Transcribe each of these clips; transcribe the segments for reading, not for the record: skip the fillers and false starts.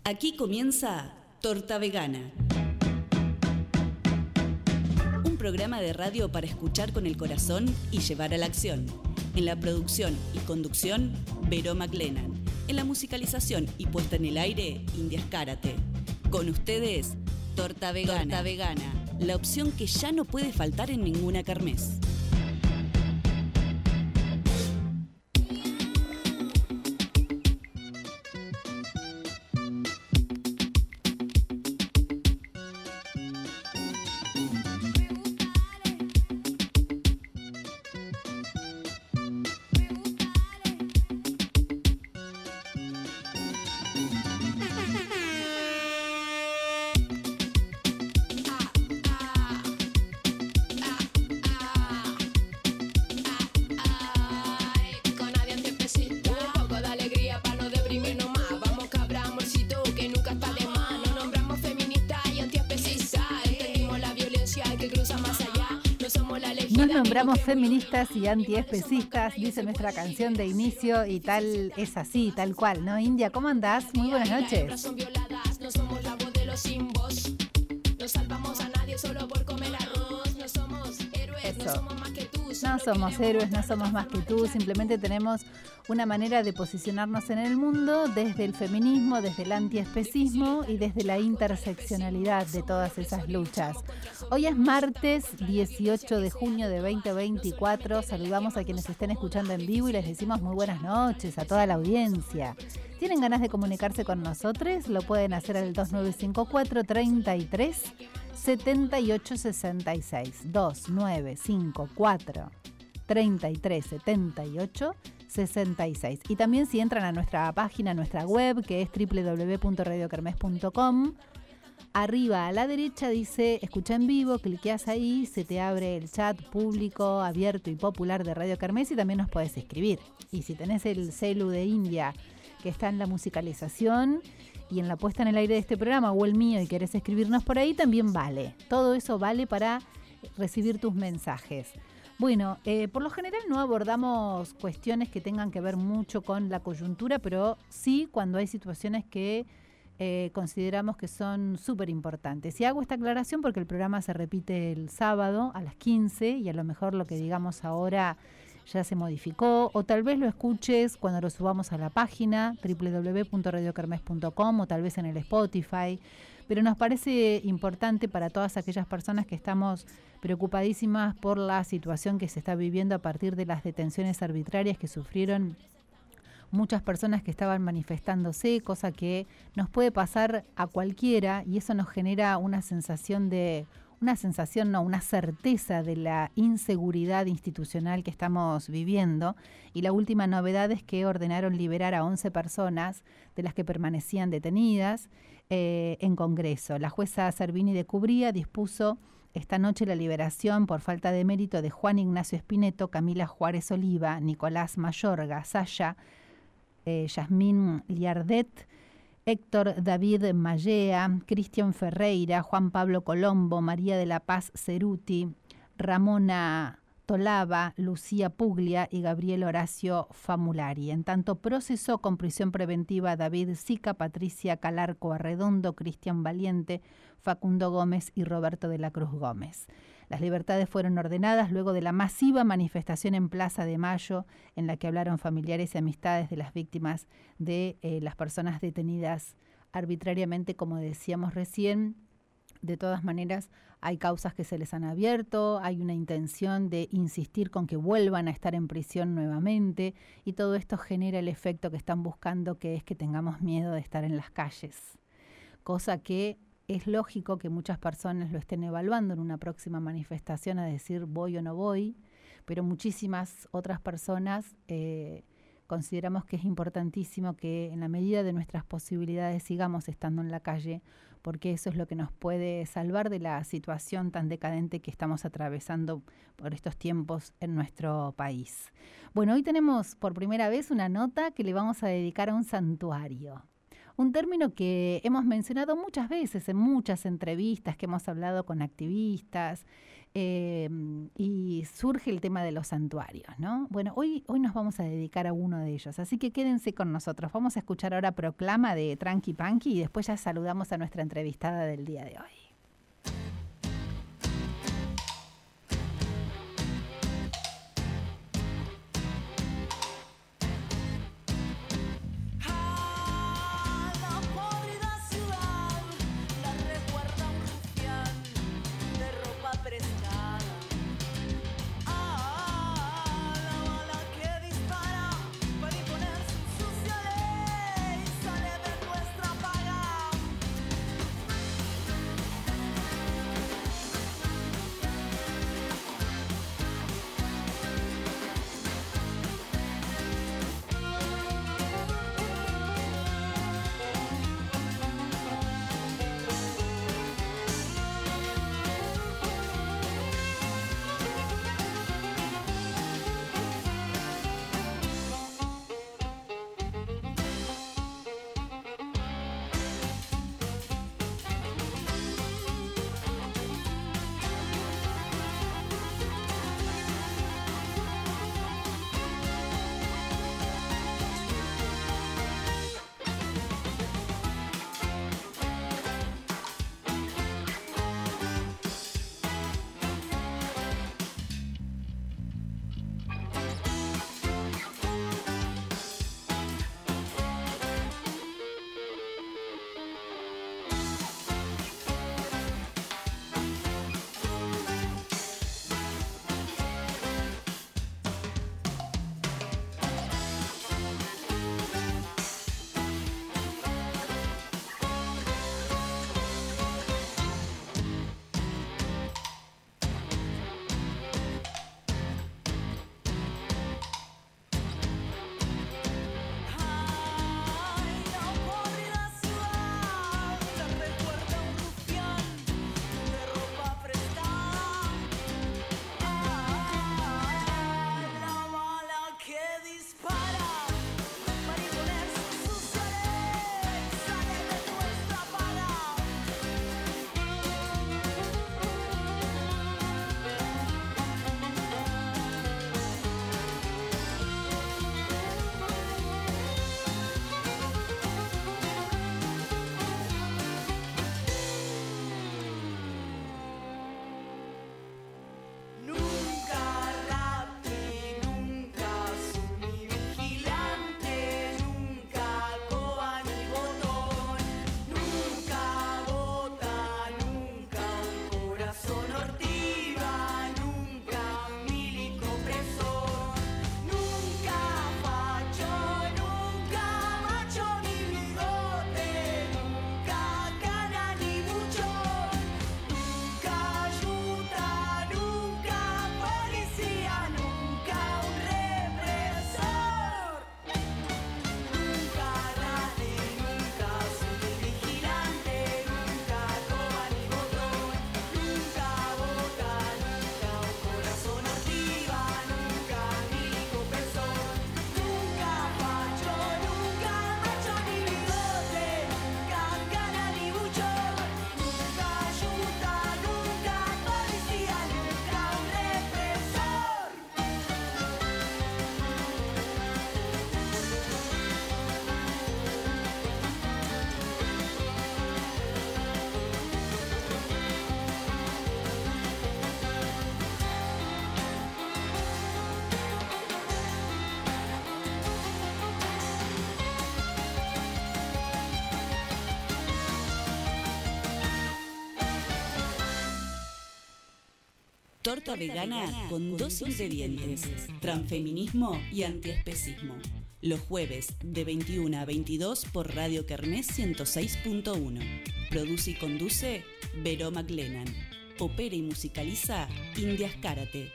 Aquí comienza Torta Vegana. Un programa de radio para escuchar con el corazón y llevar a la acción. En la producción y conducción, Vero McLennan. En la musicalización y puesta en el aire, Indias Karate. Con ustedes, Torta Vegana. Torta Vegana, la opción que ya no puede faltar en ninguna kermés. Nombramos feministas y antiespecistas, dice nuestra canción de inicio, y tal es así, tal cual, ¿no? India, ¿cómo andás? Muy buenas noches. No somos la voz de los sin voz. No salvamos a nadie solo por comer arroz. No somos héroes, no somos más que tú. No somos héroes, no somos más que tú. Simplemente tenemos una manera de posicionarnos en el mundo desde el feminismo, desde el antiespecismo y desde la interseccionalidad de todas esas luchas. Hoy es martes 18 de junio de 2024. Saludamos a quienes estén escuchando en vivo y les decimos muy buenas noches a toda la audiencia. ¿Tienen ganas de comunicarse con nosotros? Lo pueden hacer al 2954 33 78 66. 2954 33 78 66. Y también si entran a nuestra página, a nuestra web, que es www.radiokermes.com, arriba a la derecha dice escucha en vivo, cliqueas ahí, se te abre el chat público, abierto y popular de Radio Kermés y también nos puedes escribir. Y si tenés el celu de India que está en la musicalización y en la puesta en el aire de este programa o el mío y querés escribirnos por ahí, también vale. Todo eso vale para recibir tus mensajes. Bueno, por lo general no abordamos cuestiones que tengan que ver mucho con la coyuntura, pero sí cuando hay situaciones que consideramos que son súper importantes. Y hago esta aclaración porque el programa se repite el sábado a las 15 y a lo mejor lo que digamos ahora ya se modificó, o tal vez lo escuches cuando lo subamos a la página www.radiokermes.com o tal vez en el Spotify, pero nos parece importante para todas aquellas personas que estamos preocupadísimas por la situación que se está viviendo a partir de las detenciones arbitrarias que sufrieron muchas personas que estaban manifestándose, cosa que nos puede pasar a cualquiera y eso nos genera una certeza de la inseguridad institucional que estamos viviendo. Y la última novedad es que ordenaron liberar a 11 personas de las que permanecían detenidas en Congreso. La jueza Servini de Cubría dispuso esta noche la liberación por falta de mérito de Juan Ignacio Spineto, Camila Juárez Oliva, Nicolás Mayorga, Saya, Yasmín Liardet, Héctor David Mallea, Cristian Ferreira, Juan Pablo Colombo, María de la Paz Ceruti, Ramona Tolava, Lucía Puglia y Gabriel Horacio Famulari. En tanto, procesó con prisión preventiva David Sica, Patricia Calarco Arredondo, Cristian Valiente, Facundo Gómez y Roberto de la Cruz Gómez. Las libertades fueron ordenadas luego de la masiva manifestación en Plaza de Mayo, en la que hablaron familiares y amistades de las víctimas de las personas detenidas arbitrariamente, como decíamos recién. De todas maneras, hay causas que se les han abierto, hay una intención de insistir con que vuelvan a estar en prisión nuevamente y todo esto genera el efecto que están buscando, que es que tengamos miedo de estar en las calles. Cosa que es lógico que muchas personas lo estén evaluando en una próxima manifestación a decir voy o no voy, pero muchísimas otras personas consideramos que es importantísimo que en la medida de nuestras posibilidades sigamos estando en la calle, porque eso es lo que nos puede salvar de la situación tan decadente que estamos atravesando por estos tiempos en nuestro país. Bueno, hoy tenemos por primera vez una nota que le vamos a dedicar a un santuario. un término que hemos mencionado muchas veces en muchas entrevistas que hemos hablado con activistas, y surge el tema de los santuarios, ¿no? Bueno, hoy nos vamos a dedicar a uno de ellos, así que quédense con nosotros. Vamos a escuchar ahora Proclama de Tranqui Punky y después ya saludamos a nuestra entrevistada del día de hoy. Torta vegana con 2 ingredientes, transfeminismo y antiespecismo. Los jueves de 21 a 22 por Radio Kermés 106.1. Produce y conduce Vero McLennan. Opera y musicaliza Indias Karate.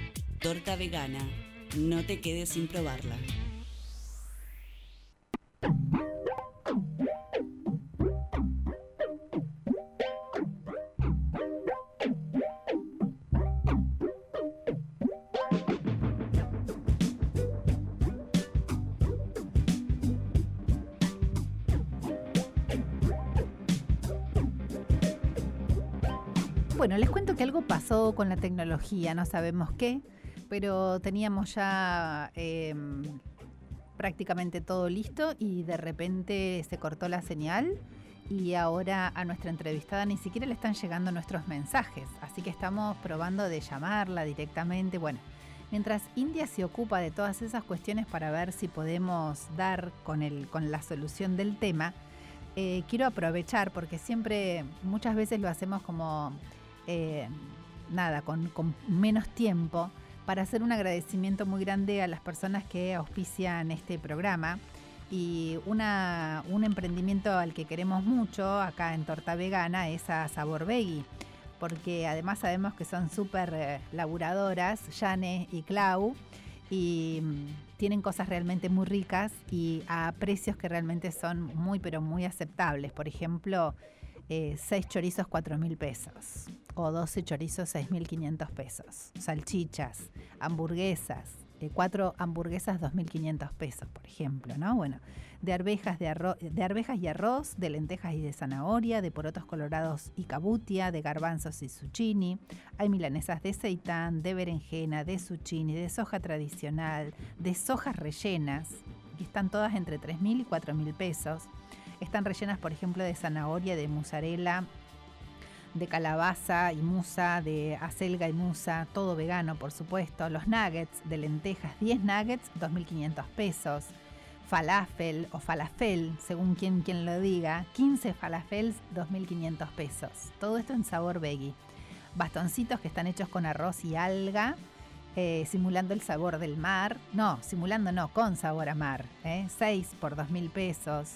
Torta vegana, no te quedes sin probarla. Bueno, les cuento que algo pasó con la tecnología, no sabemos qué, pero teníamos ya prácticamente todo listo y de repente se cortó la señal y ahora a nuestra entrevistada ni siquiera le están llegando nuestros mensajes, así que estamos probando de llamarla directamente. Bueno, mientras India se ocupa de todas esas cuestiones para ver si podemos dar con la solución del tema, quiero aprovechar, porque siempre, muchas veces lo hacemos como con menos tiempo, para hacer un agradecimiento muy grande a las personas que auspician este programa y un emprendimiento al que queremos mucho acá en Torta Vegana es a Sabor Veggie, porque además sabemos que son súper laburadoras, Jane y Clau, y tienen cosas realmente muy ricas y a precios que realmente son muy, pero muy aceptables. Por ejemplo, 6 chorizos 4.000 pesos o 12 chorizos 6.500 pesos, salchichas, hamburguesas, 4 hamburguesas 2.500 pesos, por ejemplo, ¿no? Bueno, de arvejas y arroz, de lentejas y de zanahoria, de porotos colorados y cabutia, de garbanzos y zucchini. Hay milanesas de seitán, de berenjena, de zucchini, de soja tradicional, de sojas rellenas, que están todas entre 3.000 y 4.000 pesos. Están rellenas, por ejemplo, de zanahoria, de mozzarella, de calabaza y musa, de acelga y musa, todo vegano, por supuesto. Los nuggets de lentejas, 10 nuggets, 2.500 pesos. Falafel o falafel, según quien lo diga, 15 falafels, 2.500 pesos. Todo esto en Sabor Veggie. Bastoncitos que están hechos con arroz y alga, simulando el sabor del mar. No, simulando no, con sabor a mar. 6 por 2.000 pesos.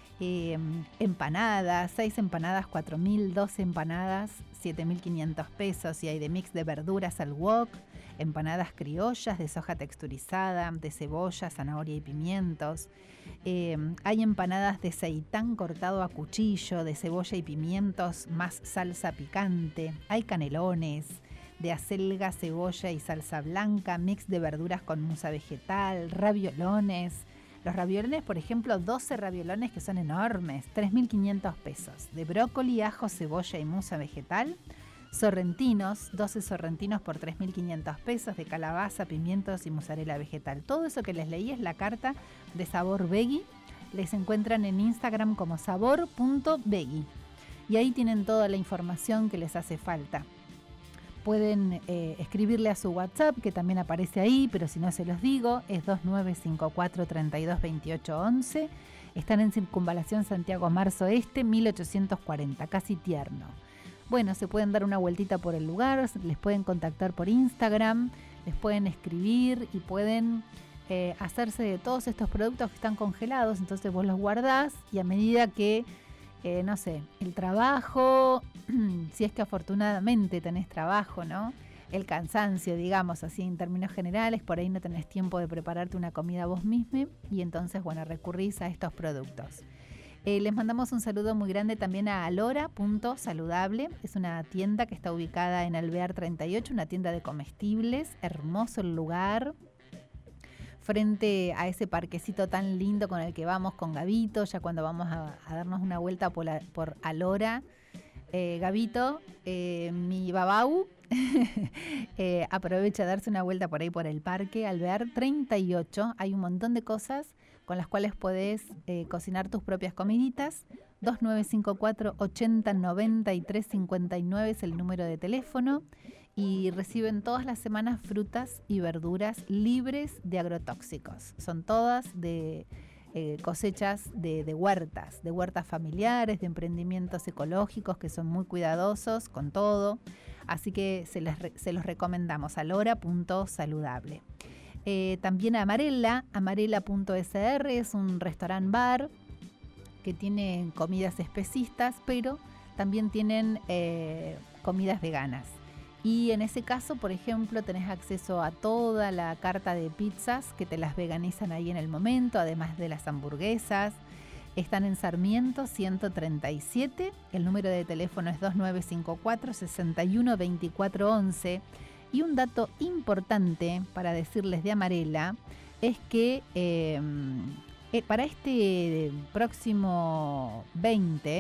Empanadas, 6 empanadas 4.000, 12 empanadas 7.500 pesos, y hay de mix de verduras al wok, empanadas criollas de soja texturizada, de cebolla, zanahoria y pimientos. Hay empanadas de seitán cortado a cuchillo, de cebolla y pimientos más salsa picante. Hay canelones de acelga, cebolla y salsa blanca, mix de verduras con musa vegetal, raviolones. Los raviolones, por ejemplo, 12 raviolones que son enormes, 3.500 pesos. De brócoli, ajo, cebolla y musa vegetal. Sorrentinos, 12 sorrentinos por 3.500 pesos. De calabaza, pimientos y mozzarella vegetal. Todo eso que les leí es la carta de Sabor Veggie. Les encuentran en Instagram como sabor.veggie. Y ahí tienen toda la información que les hace falta. Pueden escribirle a su WhatsApp, que también aparece ahí, pero si no se los digo, es 2954-322811. Están en Circunvalación Santiago Marzo Este, 1840, casi Tierno. Bueno, se pueden dar una vueltita por el lugar, les pueden contactar por Instagram, les pueden escribir y pueden hacerse de todos estos productos que están congelados. Entonces vos los guardás y a medida que el trabajo, si es que afortunadamente tenés trabajo, ¿no? El cansancio, digamos así en términos generales, por ahí no tenés tiempo de prepararte una comida vos mismo y entonces, bueno, recurrís a estos productos. Les mandamos un saludo muy grande también a Alora.saludable, es una tienda que está ubicada en Alvear 38, una tienda de comestibles, hermoso el lugar. Frente a ese parquecito tan lindo con el que vamos con Gabito, ya cuando vamos a darnos una vuelta por Alora. Gabito, mi babau, aprovecha a darse una vuelta por ahí por el parque Alvear 38. Hay un montón de cosas con las cuales podés cocinar tus propias comiditas. 2954 80 93 59 es el número de teléfono. Y reciben todas las semanas frutas y verduras libres de agrotóxicos. Son todas de cosechas de huertas familiares, de emprendimientos ecológicos que son muy cuidadosos con todo. Así que se los recomendamos, alora.saludable. También a amarela.sr es un restaurant bar que tiene comidas especistas, pero también tienen comidas veganas. Y en ese caso, por ejemplo, tenés acceso a toda la carta de pizzas que te las veganizan ahí en el momento, además de las hamburguesas. Están en Sarmiento 137, el número de teléfono es 2954 61 24 11. Y un dato importante para decirles de Amarela es que para este próximo 20,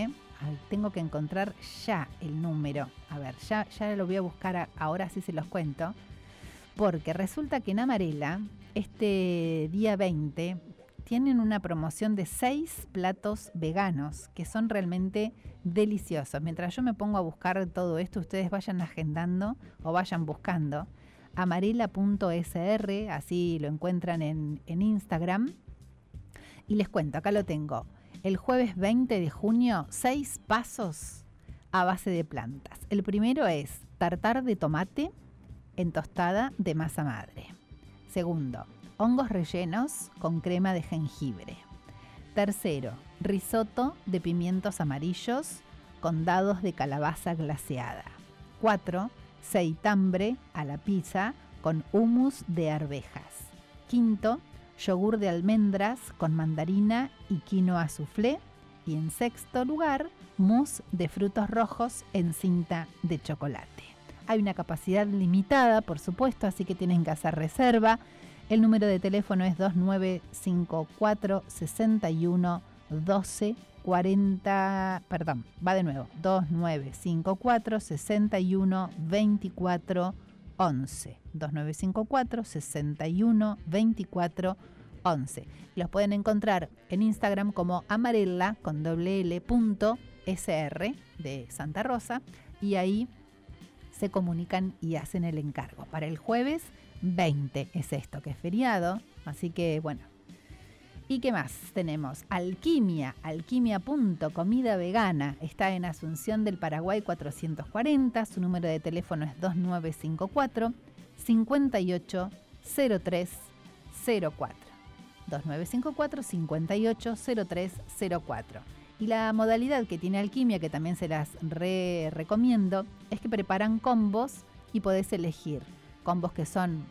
Ay, tengo que encontrar ya el número. A ver, ya lo voy a buscar, ahora sí se los cuento. Porque resulta que en Amarela, este día 20, tienen una promoción de 6 platos veganos que son realmente deliciosos. Mientras yo me pongo a buscar todo esto, ustedes vayan agendando o vayan buscando amarela.sr, así lo encuentran en Instagram. Y les cuento, acá lo tengo. El jueves 20 de junio, 6 pasos a base de plantas. El primero es tartar de tomate en tostada de masa madre. Segundo, hongos rellenos con crema de jengibre. Tercero, risotto de pimientos amarillos con dados de calabaza glaseada. 4, seitambre a la pizza con hummus de arvejas. Quinto, yogur de almendras con mandarina y quinoa soufflé. Y en sexto lugar, mousse de frutos rojos en cinta de chocolate. Hay una capacidad limitada, por supuesto, así que tienen que hacer reserva. El número de teléfono es 2954 61 12 40, perdón, va de nuevo, 2954 61 24 11. 2954 61 24 11. Los pueden encontrar en Instagram como amarela con ll.sr de Santa Rosa, y ahí se comunican y hacen el encargo. Para el jueves 20 es esto, que es feriado, así que bueno. ¿Y qué más tenemos? Alquimia, alquimia.comida vegana. Está en Asunción del Paraguay 440. Su número de teléfono es 2954 580304. 2954 580304. Y la modalidad que tiene Alquimia, que también se las recomiendo, es que preparan combos y podés elegir combos que son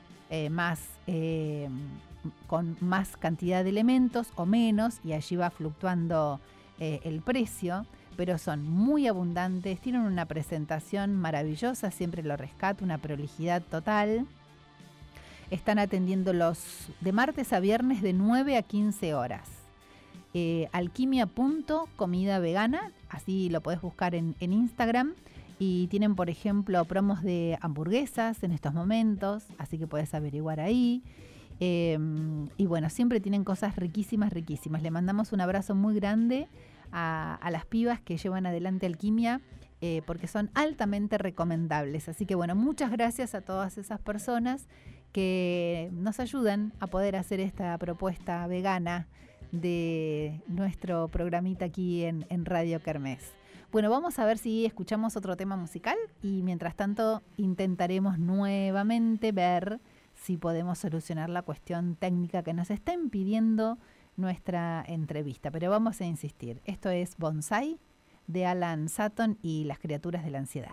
con más cantidad de elementos o menos, y allí va fluctuando el precio, pero son muy abundantes, tienen una presentación maravillosa, siempre lo rescato, una prolijidad total. Están atendiendo los de martes a viernes de 9 a 15 horas. Alquimia.comida vegana, así lo podés buscar en Instagram. Y tienen, por ejemplo, promos de hamburguesas en estos momentos, así que podés averiguar ahí. Y bueno, siempre tienen cosas riquísimas, riquísimas. Le mandamos un abrazo muy grande a las pibas que llevan adelante Alquimia, porque son altamente recomendables. Así que bueno, muchas gracias a todas esas personas que nos ayudan a poder hacer esta propuesta vegana de nuestro programita aquí en Radio Kermés. Bueno, vamos a ver si escuchamos otro tema musical y mientras tanto intentaremos nuevamente ver si podemos solucionar la cuestión técnica que nos está impidiendo nuestra entrevista. Pero vamos a insistir. Esto es Bonsai de Alan Sutton y las criaturas de la ansiedad.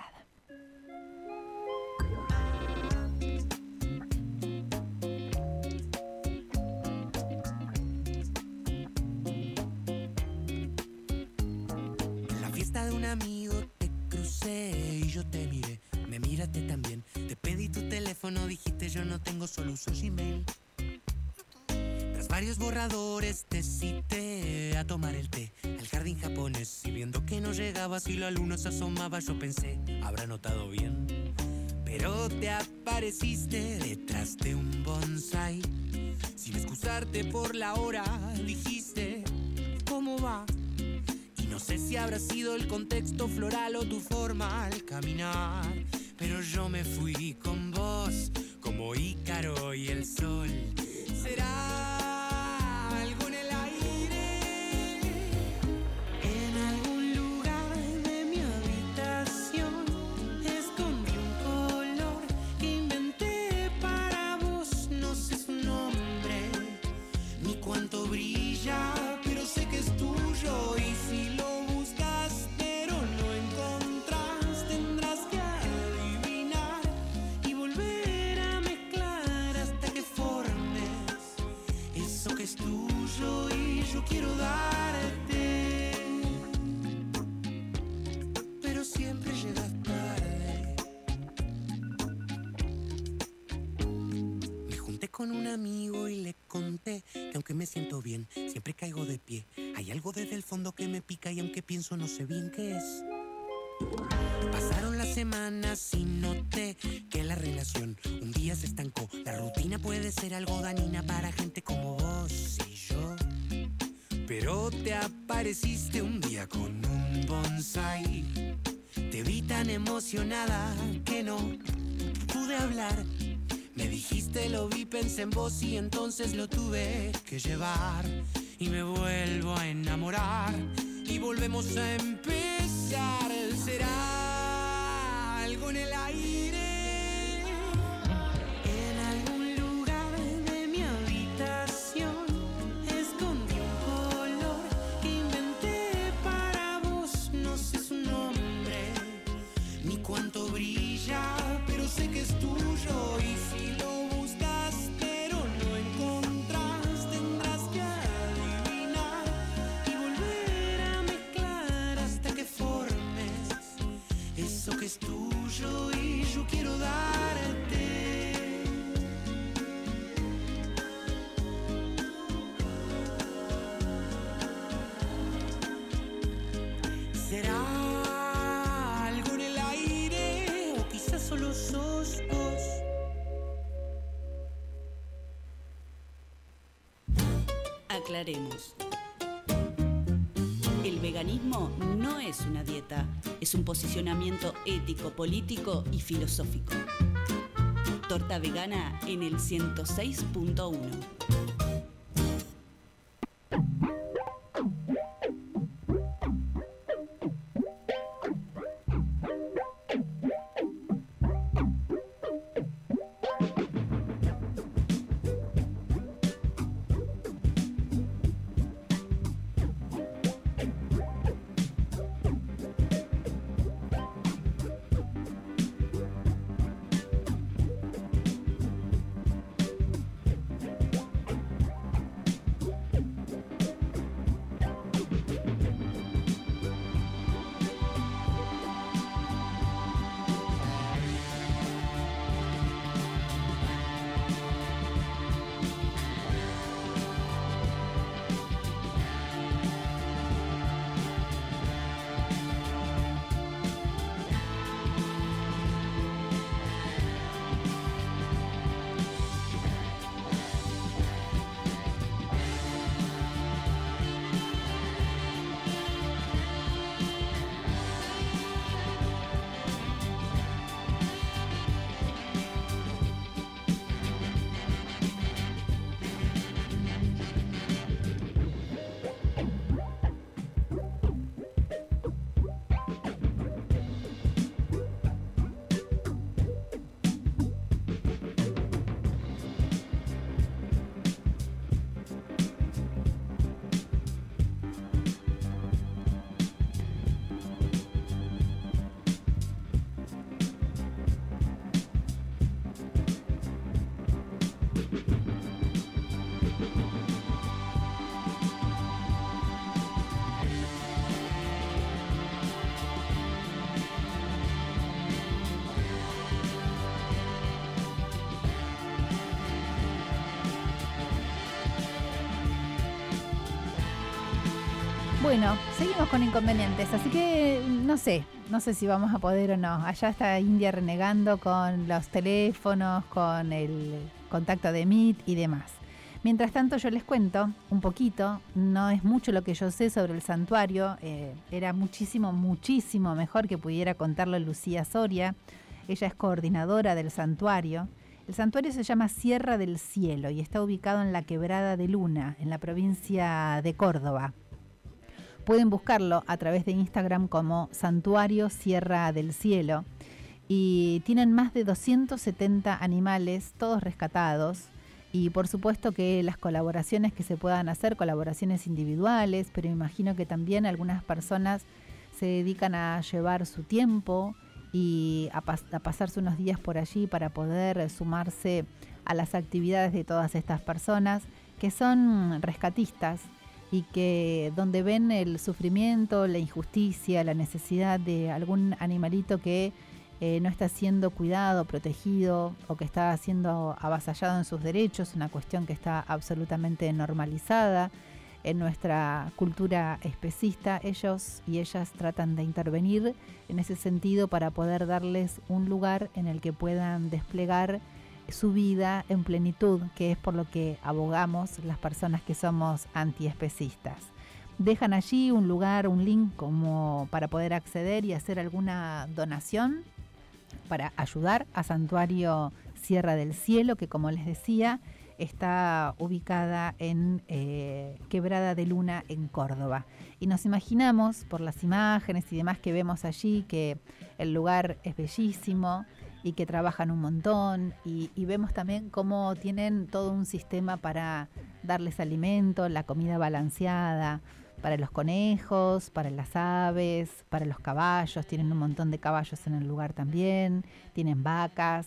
De un amigo te crucé y yo te miré, me miraste también, te pedí tu teléfono, dijiste yo no tengo, solo uso Gmail. Tras varios borradores te cité a tomar el té al jardín japonés, y viendo que no llegabas y la luna se asomaba, yo pensé, habrá notado bien, pero te apareciste detrás de un bonsai, sin excusarte por la hora, dijiste, ¿cómo va? No sé si habrá sido el contexto floral o tu forma al caminar, pero yo me fui con vos como Ícaro y el sol. ¿Será algo en el aire? En algún lugar de mi habitación escondí un color que inventé para vos. No sé su nombre ni cuánto brilla, pero sé que es tuyo, y si lo buscas pero no encontrás, tendrás que adivinar y volver a mezclar hasta que formes eso que es tuyo y yo quiero darte, pero siempre llegas tarde. Me junté con un amigo y le conté decirte que aunque me siento bien, siempre caigo de pie. Hay algo desde el fondo que me pica y aunque pienso no sé bien qué es. Pasaron las semanas y noté que la relación un día se estancó. La rutina puede ser algo dañina para gente como vos y yo. Pero te apareciste un día con un bonsai. Te vi tan emocionada que no pude hablar. Me dijiste, lo vi, pensé en vos y entonces lo tuve que llevar. Y me vuelvo a enamorar y volvemos a empezar. ¿Será algo en el aire? En algún lugar de mi habitación escondí un color que inventé para vos. No sé su nombre ni cuánto brilla, pero sé que es tuyo. Y si lo buscas pero no encontrás, tendrás que adivinar y volver a mezclar hasta que formes eso que es tuyo y yo quiero darte. ¿Será algo en el aire o quizás solo sos vos? Aclaremos. El veganismo no es una dieta, es un posicionamiento ético, político y filosófico. Torta vegana en el 106.1. Bueno, seguimos con inconvenientes, así que no sé si vamos a poder o no. Allá está India renegando con los teléfonos, con el contacto de Meet y demás. Mientras tanto yo les cuento un poquito, no es mucho lo que yo sé sobre el santuario, era muchísimo mejor que pudiera contarlo Lucía Soria. Ella es coordinadora del santuario. El santuario se llama Sierra del Cielo y está ubicado en la Quebrada de Luna, en la provincia de Córdoba. Pueden buscarlo a través de Instagram como Santuario Sierra del Cielo y tienen más de 270 animales, todos rescatados. Y por supuesto que las colaboraciones que se puedan hacer, colaboraciones individuales, pero imagino que también algunas personas se dedican a llevar su tiempo y a pasarse unos días por allí para poder sumarse a las actividades de todas estas personas que son rescatistas y que donde ven el sufrimiento, la injusticia, la necesidad de algún animalito que no está siendo cuidado, protegido o que está siendo avasallado en sus derechos, una cuestión que está absolutamente normalizada en nuestra cultura especista, ellos y ellas tratan de intervenir en ese sentido para poder darles un lugar en el que puedan desplegar su vida en plenitud, que es por lo que abogamos las personas que somos antiespecistas. Dejan allí un lugar, un link como para poder acceder y hacer alguna donación para ayudar a Santuario Sierra del Cielo, que como les decía, está ubicada en Quebrada de Luna, en Córdoba. Y nos imaginamos, por las imágenes y demás que vemos allí, que el lugar es bellísimo y que trabajan un montón. Y vemos también cómo tienen todo un sistema para darles alimento, la comida balanceada, para los conejos, para las aves, para los caballos. Tienen un montón de caballos en el lugar también, tienen vacas.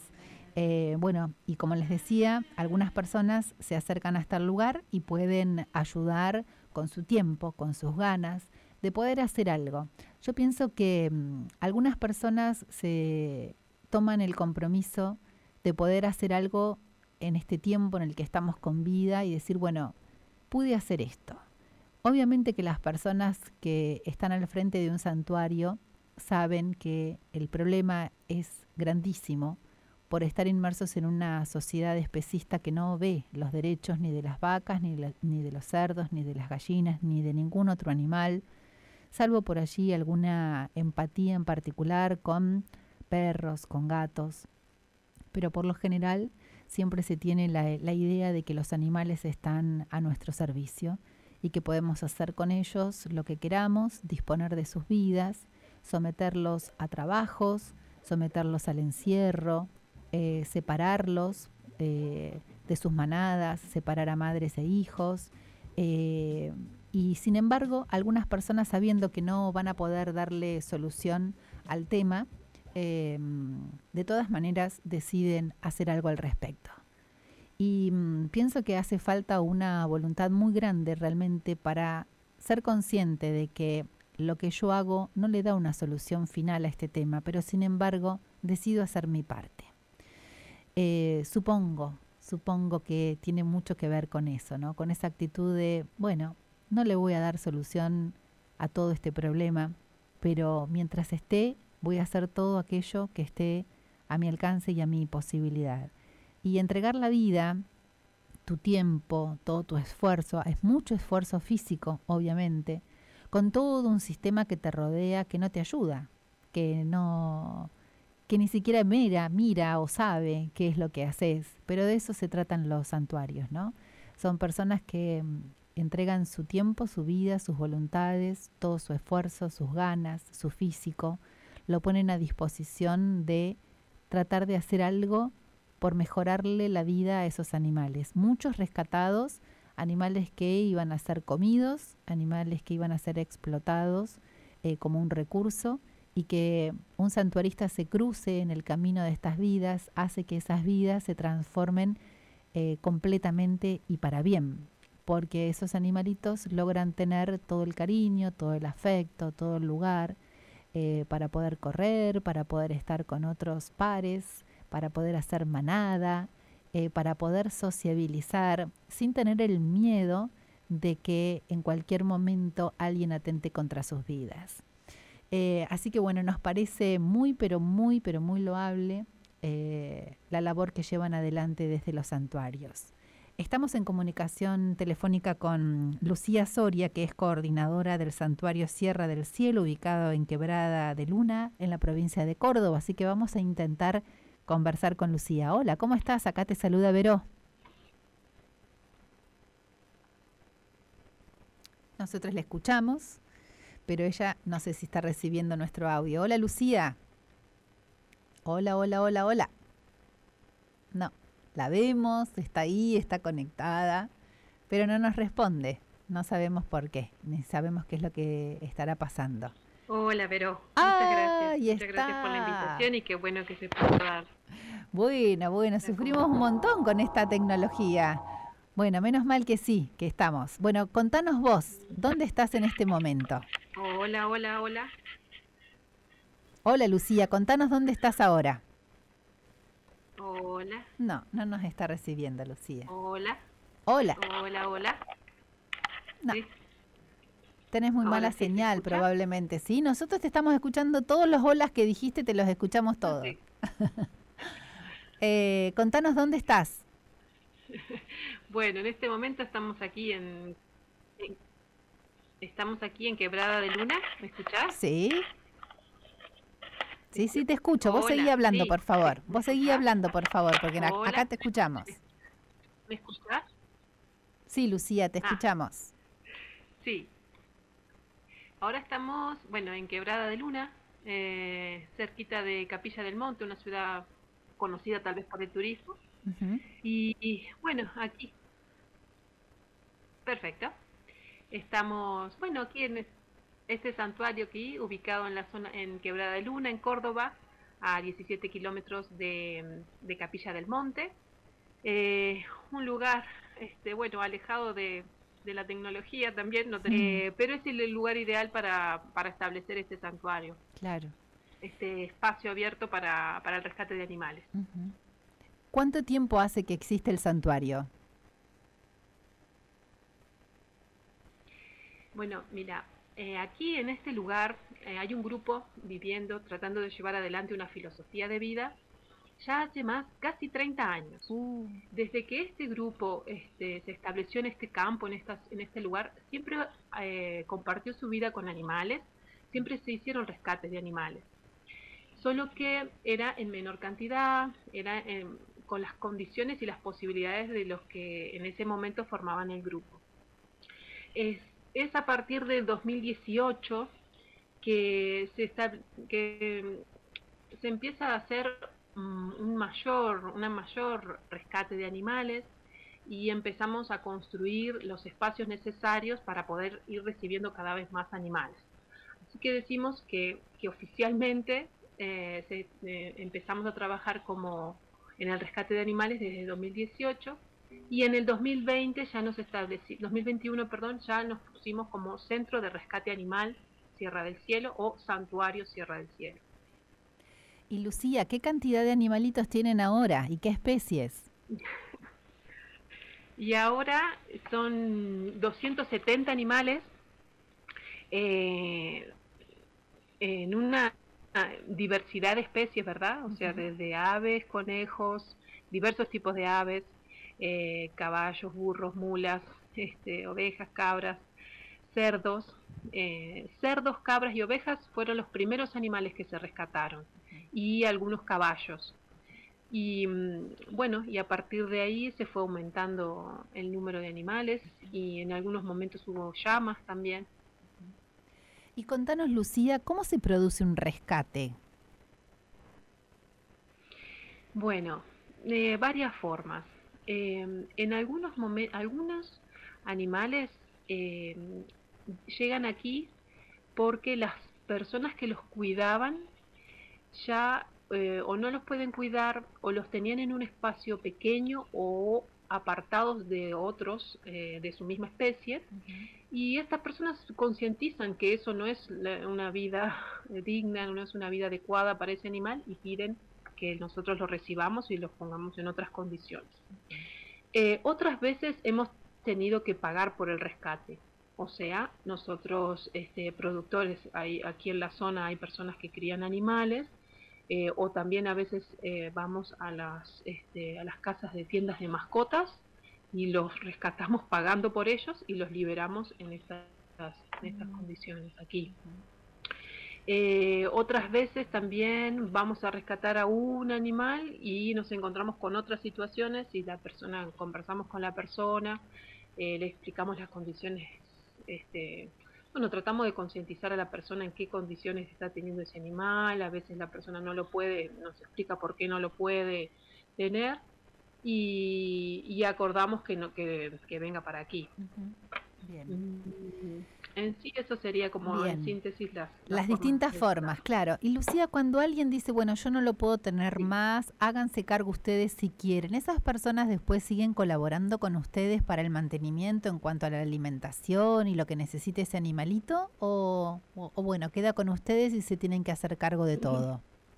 Bueno, y como les decía, algunas personas se acercan hasta el lugar y pueden ayudar con su tiempo, con sus ganas, de poder hacer algo. Yo pienso que algunas personas se toman el compromiso de poder hacer algo en este tiempo en el que estamos con vida y decir, bueno, pude hacer esto. Obviamente que las personas que están al frente de un santuario saben que el problema es grandísimo, por estar inmersos en una sociedad especista que no ve los derechos ni de las vacas, ni de los cerdos, ni de las gallinas, ni de ningún otro animal, salvo por allí alguna empatía en particular con perros, con gatos. Pero por lo general siempre se tiene la idea de que los animales están a nuestro servicio y que podemos hacer con ellos lo que queramos, disponer de sus vidas, someterlos a trabajos, someterlos al encierro, separarlos de sus manadas, separar a madres e hijos, y sin embargo algunas personas, sabiendo que no van a poder darle solución al tema, de todas maneras deciden hacer algo al respecto. Y pienso que hace falta una voluntad muy grande realmente para ser consciente de que lo que yo hago no le da una solución final a este tema, pero sin embargo decido hacer mi parte. Supongo que tiene mucho que ver con eso, ¿no? Con esa actitud de, bueno, no le voy a dar solución a todo este problema, pero mientras esté, voy a hacer todo aquello que esté a mi alcance y a mi posibilidad. Y entregar la vida, tu tiempo, todo tu esfuerzo, es mucho esfuerzo físico, obviamente, con todo un sistema que te rodea, que no te ayuda, que ni siquiera mira o sabe qué es lo que haces, pero de eso se tratan los santuarios, ¿no? Son personas que entregan su tiempo, su vida, sus voluntades, todo su esfuerzo, sus ganas, su físico, lo ponen a disposición de tratar de hacer algo por mejorarle la vida a esos animales. Muchos rescatados, animales que iban a ser comidos, animales que iban a ser explotados como un recurso, y que un santuarista se cruce en el camino de estas vidas hace que esas vidas se transformen completamente y para bien, porque esos animalitos logran tener todo el cariño, todo el afecto, todo el lugar para poder correr, para poder estar con otros pares, para poder hacer manada, para poder sociabilizar sin tener el miedo de que en cualquier momento alguien atente contra sus vidas. Así que bueno, nos parece muy loable la labor que llevan adelante desde los santuarios. Estamos en comunicación telefónica con Lucía Soria, que es coordinadora del Santuario Sierra del Cielo, ubicado en Quebrada de Luna, en la provincia de Córdoba. Así que vamos a intentar conversar con Lucía. Hola, ¿cómo estás? Acá te saluda Veró. Nosotros la escuchamos, pero ella no sé si está recibiendo nuestro audio. Hola, Lucía. Hola. No, la vemos, está ahí, está conectada, pero no nos responde. No sabemos por qué, ni sabemos qué es lo que estará pasando. Hola, Veró. Muchas gracias. Muchas gracias por la invitación y qué bueno que se pueda dar. Bueno, sufrimos un montón con esta tecnología. Bueno, menos mal que sí, que estamos. Bueno, contanos vos, ¿dónde estás en este momento? Hola. Hola Lucía, contanos dónde estás ahora. Hola. No nos está recibiendo Lucía. Hola. Hola. Hola. No. ¿Sí? Tenés muy mala señal probablemente, ¿sí? Nosotros te estamos escuchando, todos los holas que dijiste te los escuchamos todos. Sí. Contanos dónde estás. Bueno, en este momento estamos aquí en Quebrada de Luna, ¿me escuchás? Sí. Sí, te escucho. Vos seguí hablando, por favor. Vos seguí hablando, por favor, porque acá te escuchamos. ¿Me escuchás? Sí, Lucía, te escuchamos. Sí. Ahora estamos, en Quebrada de Luna, cerquita de Capilla del Monte, una ciudad conocida tal vez por el turismo. Uh-huh. Y bueno, aquí. Perfecto. Estamos, aquí en este santuario aquí, ubicado en la zona, en Quebrada de Luna, en Córdoba, a 17 kilómetros de Capilla del Monte. Un lugar, alejado de la tecnología también, pero es el lugar ideal para establecer este santuario. Claro. Este espacio abierto para el rescate de animales. Uh-huh. ¿Cuánto tiempo hace que existe el santuario? Bueno, mira, aquí en este lugar hay un grupo viviendo, tratando de llevar adelante una filosofía de vida ya hace casi 30 años. Desde que este grupo se estableció en este campo, en este lugar, siempre compartió su vida con animales, siempre se hicieron rescates de animales. Solo que era en menor cantidad, era con las condiciones y las posibilidades de los que en ese momento formaban el grupo. Es a partir del 2018 que se empieza a hacer una mayor rescate de animales y empezamos a construir los espacios necesarios para poder ir recibiendo cada vez más animales. Así que decimos que oficialmente empezamos a trabajar como en el rescate de animales desde el 2018 y en el 2021, ya nos pusimos como Centro de Rescate Animal Sierra del Cielo o Santuario Sierra del Cielo. Y Lucía, ¿qué cantidad de animalitos tienen ahora y qué especies? Y ahora son 270 animales en una diversidad de especies, ¿verdad? O sea, desde aves, conejos, diversos tipos de aves, caballos, burros, mulas, ovejas, cabras, cerdos. Cerdos, cabras y ovejas fueron los primeros animales que se rescataron, y algunos caballos. Y y a partir de ahí se fue aumentando el número de animales y en algunos momentos hubo llamas también. Y contanos, Lucía, ¿cómo se produce un rescate? Bueno, varias formas. En algunos animales llegan aquí porque las personas que los cuidaban ya o no los pueden cuidar o los tenían en un espacio pequeño o apartados de otros de su misma especie. Y estas personas concientizan que eso no es una vida digna, no es una vida adecuada para ese animal y piden que nosotros lo recibamos y los pongamos en otras condiciones. Otras veces hemos tenido que pagar por el rescate. O sea, nosotros productores, aquí en la zona hay personas que crían animales, o también a veces vamos a las casas de tiendas de mascotas y los rescatamos pagando por ellos y los liberamos en estas condiciones aquí. Otras veces también vamos a rescatar a un animal y nos encontramos con otras situaciones y conversamos con la persona, le explicamos las condiciones, tratamos de concientizar a la persona en qué condiciones está teniendo ese animal. A veces la persona no lo puede, nos explica por qué no lo puede tener y acordamos que venga para aquí. Bien. En sí eso sería como Bien. en síntesis las Las formas distintas de formas, ayudar. claro. Y Lucía, cuando alguien dice, bueno, yo no lo puedo tener Sí. más, háganse cargo ustedes si quieren. ¿Esas personas después siguen colaborando con ustedes para el mantenimiento en cuanto a la alimentación y lo que necesite ese animalito? ¿O bueno, queda con ustedes y se tienen que hacer cargo de todo?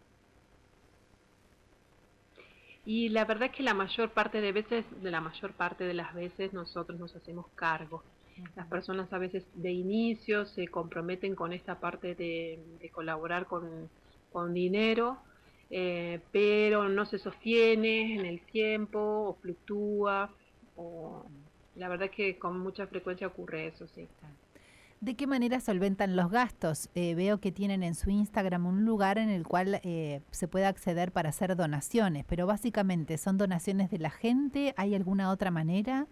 Y la verdad es que la mayor parte de las veces nosotros nos hacemos cargo. Las personas a veces de inicio se comprometen con esta parte de colaborar con dinero, pero no se sostiene en el tiempo o fluctúa. O, la verdad es que con mucha frecuencia ocurre eso, sí. ¿De qué manera solventan los gastos? Veo que tienen en su Instagram un lugar en el cual se puede acceder para hacer donaciones, pero básicamente son donaciones de la gente. ¿Hay alguna otra manera?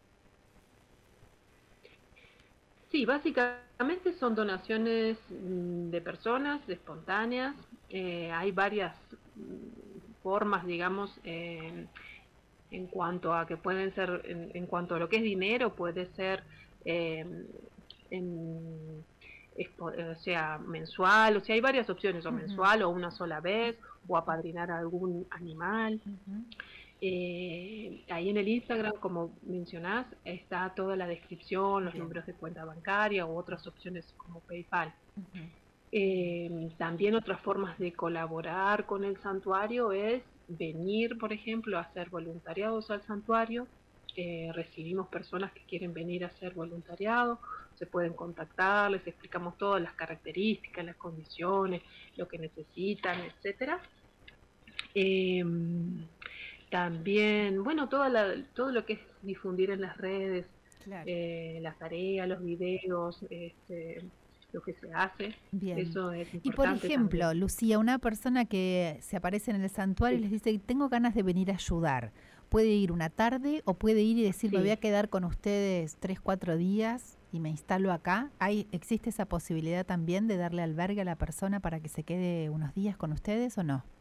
Sí, básicamente son donaciones de personas, de espontáneas. Hay varias formas, digamos, en cuanto a que pueden ser, en cuanto a lo que es dinero, puede ser eh, en, o sea, mensual, o sea, hay varias opciones, o Ujú, mensual, o una sola vez, o apadrinar a algún animal. ujú. Ahí en el Instagram, como mencionás, está toda la descripción, los Bien. números de cuenta bancaria u otras opciones como PayPal. Ujú. También otras formas de colaborar con el santuario es venir, por ejemplo, a hacer voluntariados al santuario. Recibimos personas que quieren venir a hacer voluntariado, se pueden contactar, les explicamos todas las características, las condiciones, lo que necesitan, etcétera. Eh, También, bueno, todo lo que es difundir en las redes, Claro. las tareas, los videos, lo que se hace, Bien. eso es Y por importante también. ejemplo, Lucía, una persona que se aparece en el santuario y Sí, les dice, tengo ganas de venir a ayudar, ¿puede ir una tarde o puede ir y decir, me voy a sí, quedar con ustedes 3, 4 días y me instalo acá? ¿Existe esa posibilidad también de darle albergue a la persona para que se quede unos días con ustedes o no?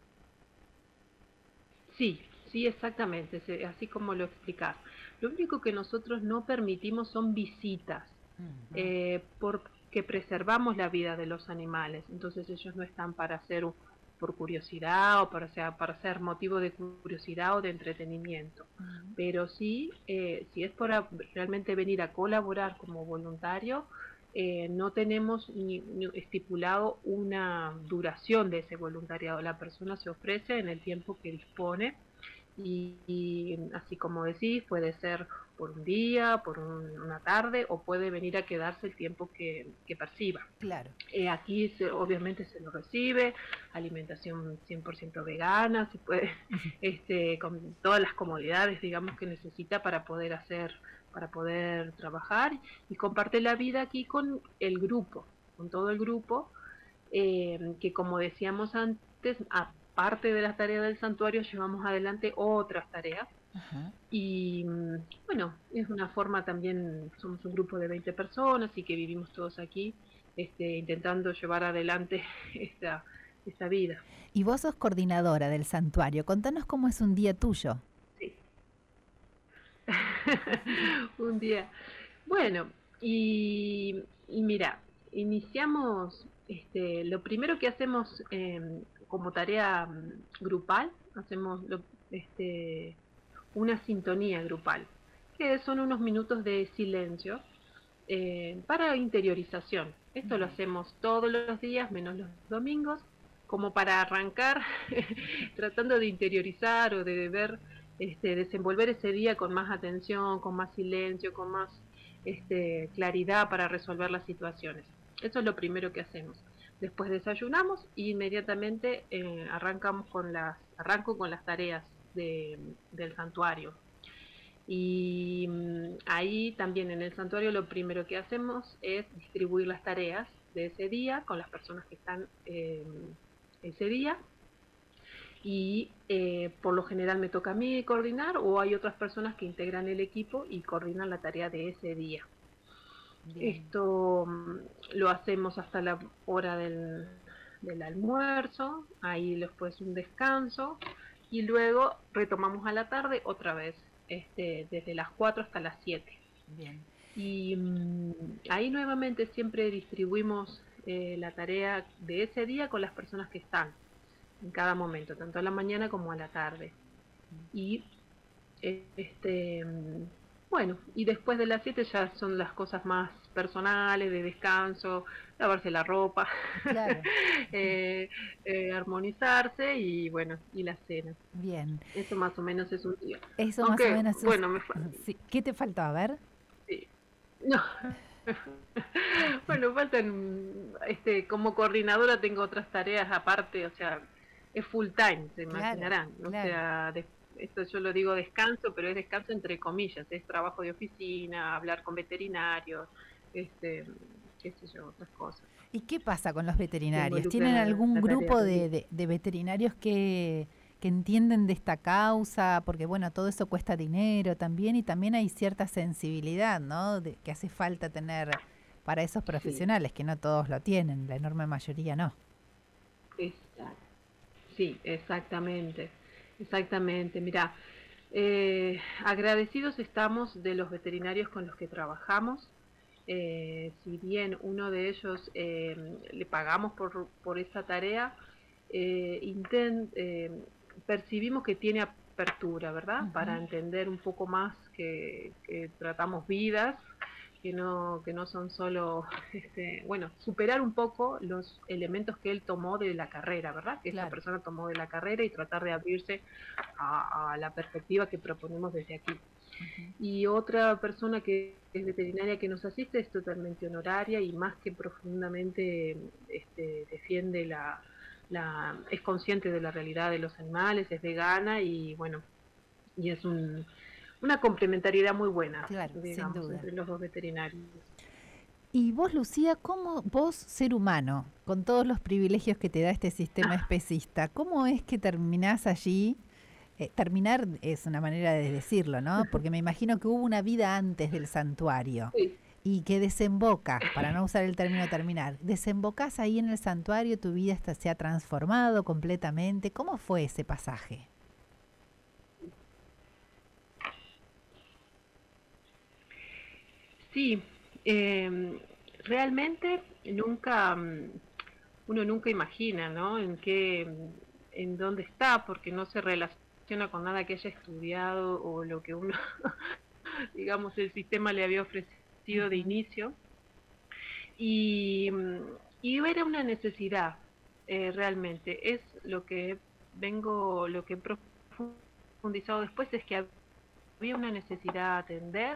sí, sí, exactamente, así como lo explicás. Lo único que nosotros no permitimos son visitas, Ujú. porque preservamos la vida de los animales, entonces ellos no están para hacer por curiosidad o para ser motivo de curiosidad o de entretenimiento, Ujú. pero sí, si es para realmente venir a colaborar como voluntario, no tenemos ni estipulado una duración de ese voluntariado. La persona se ofrece en el tiempo que dispone y así como decís, puede ser por un día, por una tarde o puede venir a quedarse el tiempo que perciba. Claro. Aquí obviamente se lo recibe, alimentación 100% vegana, se puede, Ujú. con todas las comodidades, digamos, que necesita para poder trabajar y comparte la vida aquí con el grupo, con todo el grupo, que como decíamos antes, aparte de las tareas del santuario, llevamos adelante otras tareas. Ajá. Y bueno, es una forma también, somos un grupo de 20 personas y que vivimos todos aquí, intentando llevar adelante esta, esta vida. Y vos sos coordinadora del santuario. Contanos cómo es un día tuyo. Sí. Un día. Bueno, y mira, iniciamos, lo primero que hacemos como tarea grupal, hacemos una sintonía grupal, que son unos minutos de silencio para interiorización. Esto lo hacemos todos los días, menos los domingos, como para arrancar tratando de interiorizar o de ver, desenvolver ese día con más atención, con más silencio, con más claridad para resolver las situaciones. Eso es lo primero que hacemos. Después desayunamos e inmediatamente arranco con las tareas del santuario. Y ahí también en el santuario lo primero que hacemos es distribuir las tareas de ese día con las personas que están ese día y por lo general me toca a mí coordinar o hay otras personas que integran el equipo y coordinan la tarea de ese día. Bien. Esto lo hacemos hasta la hora del almuerzo, ahí después un descanso y luego retomamos a la tarde otra vez, desde las 4 hasta las 7. Bien. Y ahí nuevamente siempre distribuimos la tarea de ese día con las personas que están en cada momento, tanto a la mañana como a la tarde. Y bueno, y después de las 7 ya son las cosas más personales, de descanso, lavarse la ropa, Claro. armonizarse y bueno, y la cena. Bien. Eso más o menos es un día. Eso Aunque, más o menos es... bueno, Sí. ¿Qué te faltó? A ver. sí. No. Bueno, faltan, como coordinadora tengo otras tareas aparte, o sea, es full time, se imaginarán. O sea, esto yo lo digo descanso, pero es descanso entre comillas, es trabajo de oficina, hablar con veterinarios, qué sé yo, otras cosas. ¿Y qué pasa con los veterinarios? ¿Tienen algún grupo de veterinarios que entienden de esta causa? Porque bueno, todo eso cuesta dinero también, y también hay cierta sensibilidad, ¿no? Que hace falta tener para esos profesionales, sí, que no todos lo tienen, la enorme mayoría no. Exacto. Sí, exactamente. Mirá, agradecidos estamos de los veterinarios con los que trabajamos. Si bien uno de ellos le pagamos por esa tarea, percibimos que tiene apertura, ¿verdad? Para entender un poco más que tratamos vidas, que no son solo, bueno, superar un poco los elementos que él tomó de la carrera, ¿verdad? Que esa persona tomó de la carrera y tratar de abrirse a la perspectiva que proponemos desde aquí. Y otra persona que es veterinaria que nos asiste es totalmente honoraria y más que profundamente defiende es consciente de la realidad de los animales, es vegana y bueno, y es una complementariedad muy buena, claro, digamos, sin duda, entre los dos veterinarios. Y vos, Lucía, ¿cómo vos, ser humano, con todos los privilegios que te da este sistema especista, cómo es que terminás allí? Terminar es una manera de decirlo, ¿no? Porque me imagino que hubo una vida antes del santuario. Sí. Y que desemboca, para no usar el término terminar, desembocás ahí en el santuario, tu vida se ha transformado completamente. ¿Cómo fue ese pasaje? Sí, realmente uno nunca imagina, ¿no? En dónde está, porque no se relaciona con nada que haya estudiado o lo que uno, digamos, el sistema le había ofrecido de inicio. Y era una necesidad, realmente. Es lo que he profundizado después, es que había una necesidad de atender.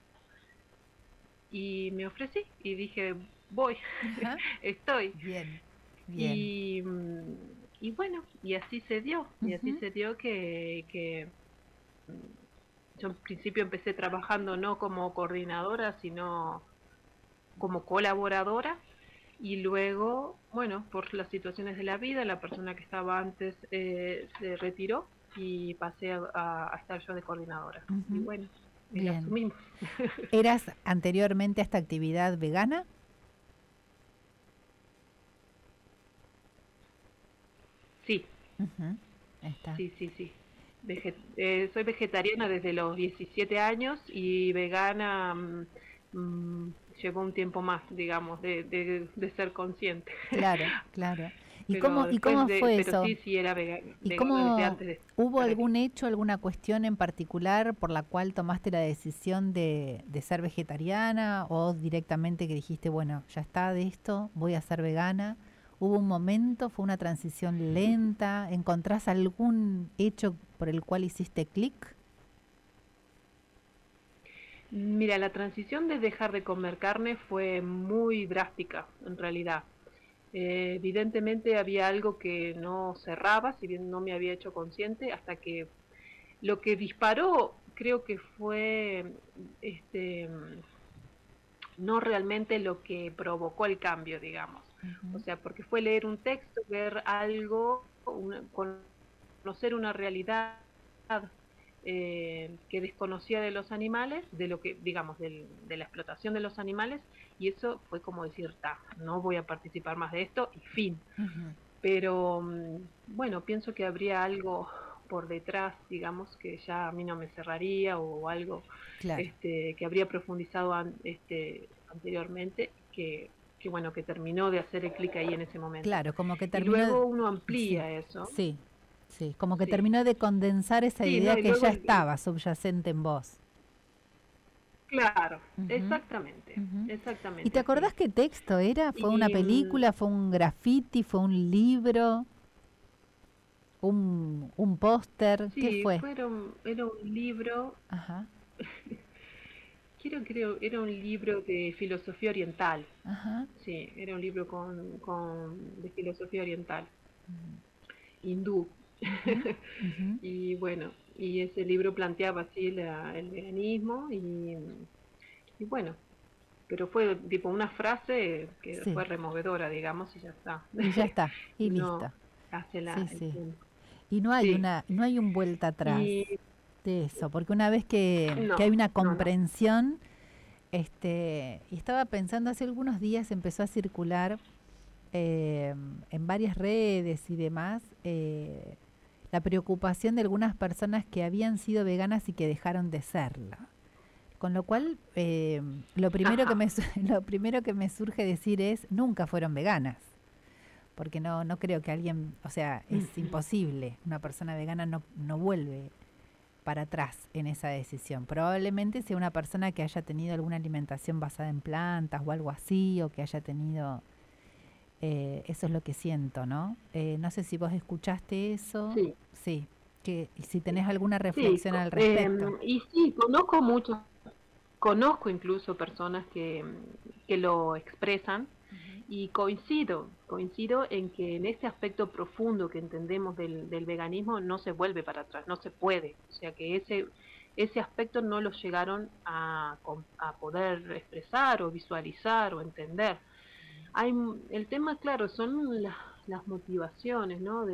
Y me ofrecí y dije, voy, estoy. Bien, bien. Y bueno, y así se dio. Y así se dio que yo en principio empecé trabajando no como coordinadora, sino como colaboradora. Y luego, bueno, por las situaciones de la vida, la persona que estaba antes se retiró y pasé a estar yo de coordinadora. Y bueno, y la asumimos. ¿Eras anteriormente a esta actividad vegana? Sí. Está. Sí. Soy vegetariana desde los 17 años y vegana llevó un tiempo más, digamos, de ser consciente. Claro. ¿Y cómo fue eso? Pero sí era vegana. ¿Y cómo hubo algún hecho, alguna cuestión en particular por la cual tomaste la decisión de ser vegetariana, o directamente que dijiste, bueno, ya está de esto, voy a ser vegana? ¿Hubo un momento, fue una transición lenta? ¿Encontrás algún hecho por el cual hiciste clic? Mira, la transición de dejar de comer carne fue muy drástica, en realidad. Evidentemente había algo que no cerraba, si bien no me había hecho consciente, hasta que lo que disparó creo que fue no realmente lo que provocó el cambio, digamos. O sea, porque fue leer un texto, ver algo, conocer una realidad que desconocía de los animales, de lo que, digamos, de la explotación de los animales, y eso fue como decir, no voy a participar más de esto, y fin. Pero bueno, pienso que habría algo por detrás, digamos, que ya a mí no me cerraría o algo Claro, que habría profundizado anteriormente, que bueno, que terminó de hacer el clic ahí en ese momento. claro, como que Y terminó, luego uno sí, amplía eso. sí, sí, como que Sí, terminó de condensar esa sí, ¿no? idea Y que luego ya estaba subyacente en vos. claro, Ujú, exactamente, ujú. ¿Y exactamente te así. acordás qué texto era? ¿Fue una Y película? ¿Fue un graffiti? ¿Fue un libro? ¿Un póster? ¿Qué sí, fue? era un libro, Ajá, creo, era un libro de filosofía oriental. ajá. Sí, era un libro de filosofía oriental, hindú. Ujú, ujú. Y bueno, y ese libro planteaba así el veganismo y bueno, pero fue tipo una frase que Sí, fue removedora, digamos, y ya está. y ya está, y Uno listo. hace Sí, el sí. punto. Y no hay Sí, no hay un vuelta atrás y de eso, porque una vez que no, hay una no, no. comprensión, y estaba pensando hace algunos días empezó a circular en varias redes y demás, la preocupación de algunas personas que habían sido veganas y que dejaron de serlo. Con lo cual, lo primero que Ajá. lo primero que me surge decir es, nunca fueron veganas, porque no creo que alguien, o sea, es Ujú. imposible, una persona vegana no vuelve para atrás en esa decisión. Probablemente sea una persona que haya tenido alguna alimentación basada en plantas o algo así, o que haya tenido, eso es lo que siento, ¿no? No sé si vos escuchaste eso, Sí, sí, que y si sí. tenés alguna Sí, reflexión al respecto. y sí, conozco muchos, conozco incluso personas que lo expresan. Y coincido en que en este aspecto profundo que entendemos del veganismo no se vuelve para atrás, no se puede. O sea que ese aspecto no lo llegaron a poder expresar o visualizar o entender. El tema, claro, son las motivaciones, ¿no?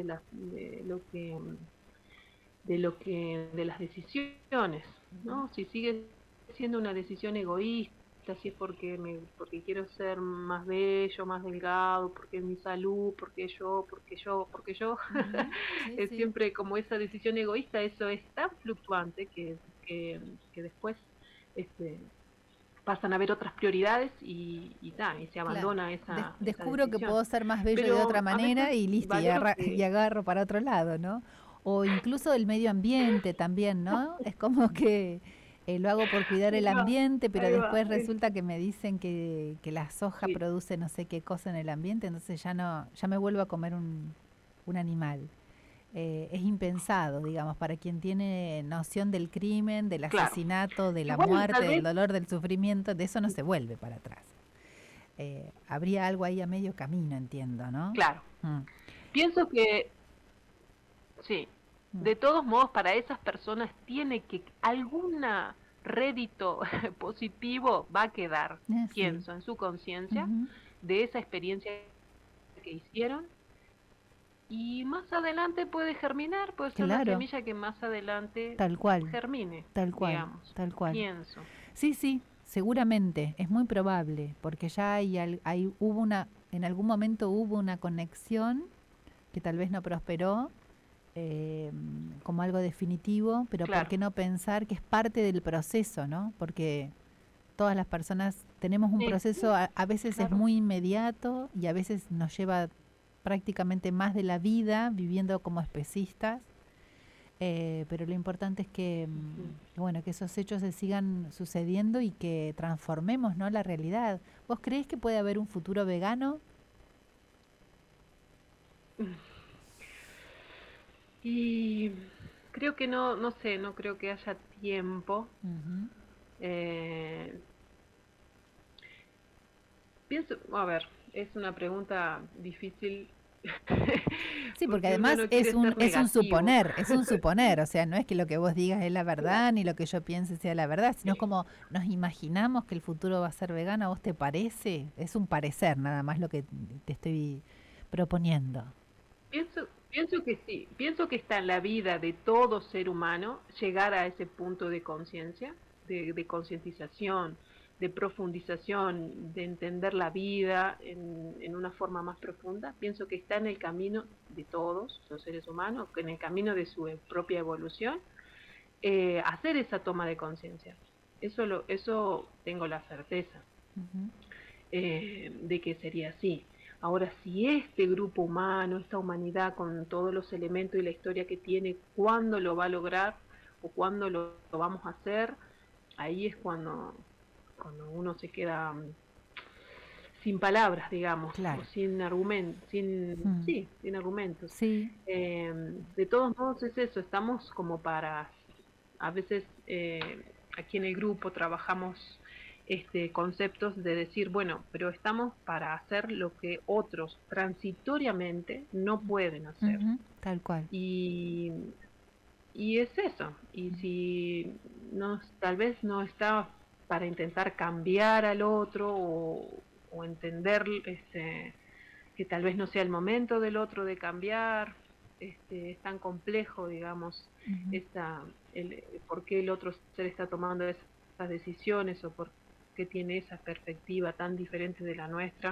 De las decisiones, ¿no? Si sigue siendo una decisión egoísta, si es porque quiero ser más bello, más delgado, porque es mi salud, porque yo, Ujú, sí, es sí, siempre como esa decisión egoísta, eso es tan fluctuante que después este, pasan a haber otras prioridades y se claro. abandona esa Descubro que decisión. puedo ser más bello de otra Pero a veces manera y listo, valoro y que, agarro para otro lado, ¿no? O incluso el medio ambiente también, ¿no? Es como que lo hago por cuidar el ambiente, pero ahí va, después resulta que me dicen que la soja sí, produce no sé qué cosa en el ambiente, entonces ya me vuelvo a comer un animal. Es impensado, digamos, para quien tiene noción del crimen, del claro. asesinato, de la Igual muerte, tal del vez, dolor, del sufrimiento, de eso no se vuelve para atrás. Habría algo ahí a medio camino, entiendo, ¿no? claro. Mm, Pienso que sí. mm. De todos modos, para esas personas tiene que alguna rédito positivo va a quedar, Sí. pienso, en su conciencia Ujú. de esa experiencia que hicieron y más adelante puede germinar, puede ser una Claro, semilla que más adelante tal cual, germine, tal cual, digamos, tal cual. pienso. Sí, sí, seguramente, es muy probable, porque ya hubo en algún momento hubo una conexión que tal vez no prosperó, eh, como algo definitivo, pero ¿por Claro. qué no pensar que es parte del proceso, ¿no? Porque todas las personas tenemos un Sí, proceso, a veces es claro. muy inmediato y a veces nos lleva prácticamente más de la vida viviendo como especistas, pero lo importante es Ujú. bueno, que esos hechos se sigan sucediendo y que transformemos, ¿no?, la realidad. ¿Vos creés que puede haber un futuro vegano? Y creo que no, no sé, no creo que haya tiempo. Ujú. Eh, Pienso, a ver, es una pregunta difícil Sí, porque porque uno además no quiere ser negativo. es un suponer, o sea, no es que lo que vos digas es la Claro. verdad ni lo que yo piense sea la verdad, sino como nos imaginamos que el futuro va a ser vegano. ¿A vos te parece? Es un parecer nada más lo que te estoy proponiendo. Pienso que sí, pienso que está en la vida de todo ser humano llegar a ese punto de conciencia, de concientización, de profundización, de entender la vida en una forma más profunda, pienso que está en el camino de todos los seres humanos, en el camino de su propia evolución, hacer esa toma de conciencia. Eso tengo la certeza de que sería así. Ahora, si este grupo humano, esta humanidad con todos los elementos y la historia que tiene, ¿cuándo lo va a lograr o cuándo lo vamos a hacer? Ahí es cuando uno se queda sin palabras, digamos, claro. o sin argumentos, sin argumentos. Sí. De todos modos es eso, estamos como para, a veces aquí en el grupo trabajamos conceptos de decir, bueno, pero estamos para hacer lo que otros transitoriamente no pueden hacer. Tal cual. Y es eso, y si no, tal vez no está para intentar cambiar al otro o entender que tal vez no sea el momento del otro de cambiar, es tan complejo, digamos, por qué el otro ser está tomando esas decisiones o por qué tiene esa perspectiva tan diferente de la nuestra.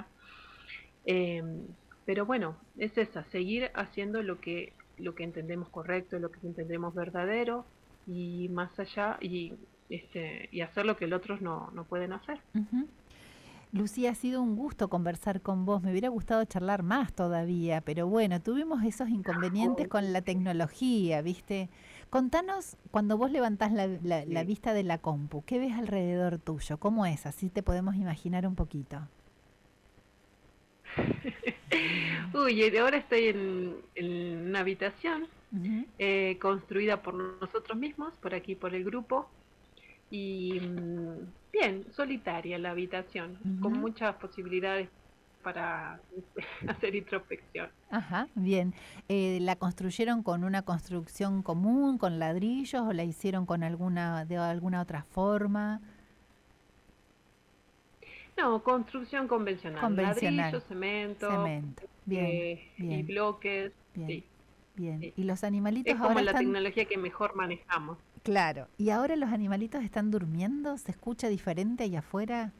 Pero bueno, es esa, seguir haciendo lo que entendemos correcto, lo que entendemos verdadero, y más allá, y hacer lo que los otros no pueden hacer. Lucía, ha sido un gusto conversar con vos. Me hubiera gustado charlar más todavía, pero bueno, tuvimos esos inconvenientes con la tecnología, ¿viste? Contanos, cuando vos levantás la vista de la compu, ¿qué ves alrededor tuyo? ¿Cómo es? Así te podemos imaginar un poquito. Uy, ahora estoy en una habitación construida por nosotros mismos, por aquí, por el grupo, y bien, solitaria la habitación, con muchas posibilidades para hacer introspección. Ajá, bien. ¿La construyeron con una construcción común, con ladrillos, o la hicieron con de alguna otra forma? No, construcción convencional. Ladrillo, cemento. Bien, y bloques. Bien, sí. Bien. Sí. ¿Y los animalitos es como ahora la están... tecnología que mejor manejamos. Claro. ¿Y ahora los animalitos están durmiendo? ¿Se escucha diferente allá afuera?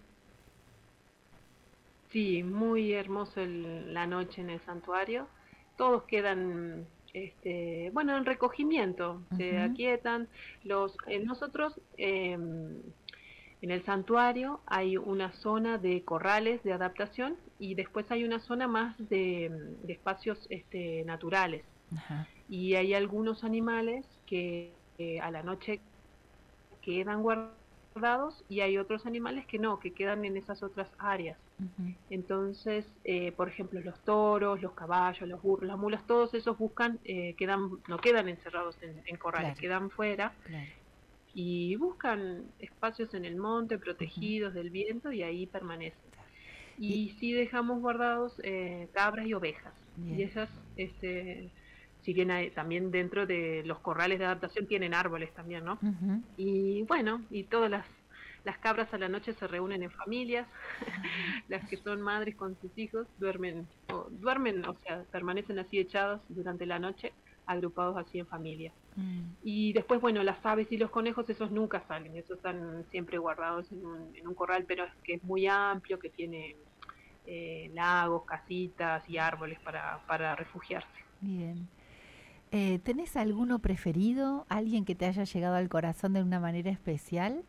Sí, muy hermoso la noche en el santuario. Todos quedan, en recogimiento, se aquietan. Nosotros, en el santuario hay una zona de corrales de adaptación y después hay una zona más de espacios naturales. Ajá. Y hay algunos animales que a la noche quedan guardados y hay otros animales que no, que quedan en esas otras áreas. Entonces, por ejemplo, los toros, los caballos, los burros, las mulas, todos esos buscan, no quedan encerrados en corrales, Claro. quedan fuera. Claro. Y buscan espacios en el monte protegidos del viento y ahí permanecen. Y sí dejamos guardados cabras y ovejas. Bien. Y esas, si bien también dentro de los corrales de adaptación tienen árboles también, ¿no? Y bueno, y todas las cabras a la noche se reúnen en familias, las que son madres con sus hijos duermen, o sea, permanecen así echados durante la noche, agrupados así en familia. Y después, bueno, las aves y los conejos, esos nunca salen, esos están siempre guardados en un corral, pero es que es muy amplio, que tiene lagos, casitas y árboles para refugiarse. Bien. ¿Tenés alguno preferido? ¿Alguien que te haya llegado al corazón de una manera especial?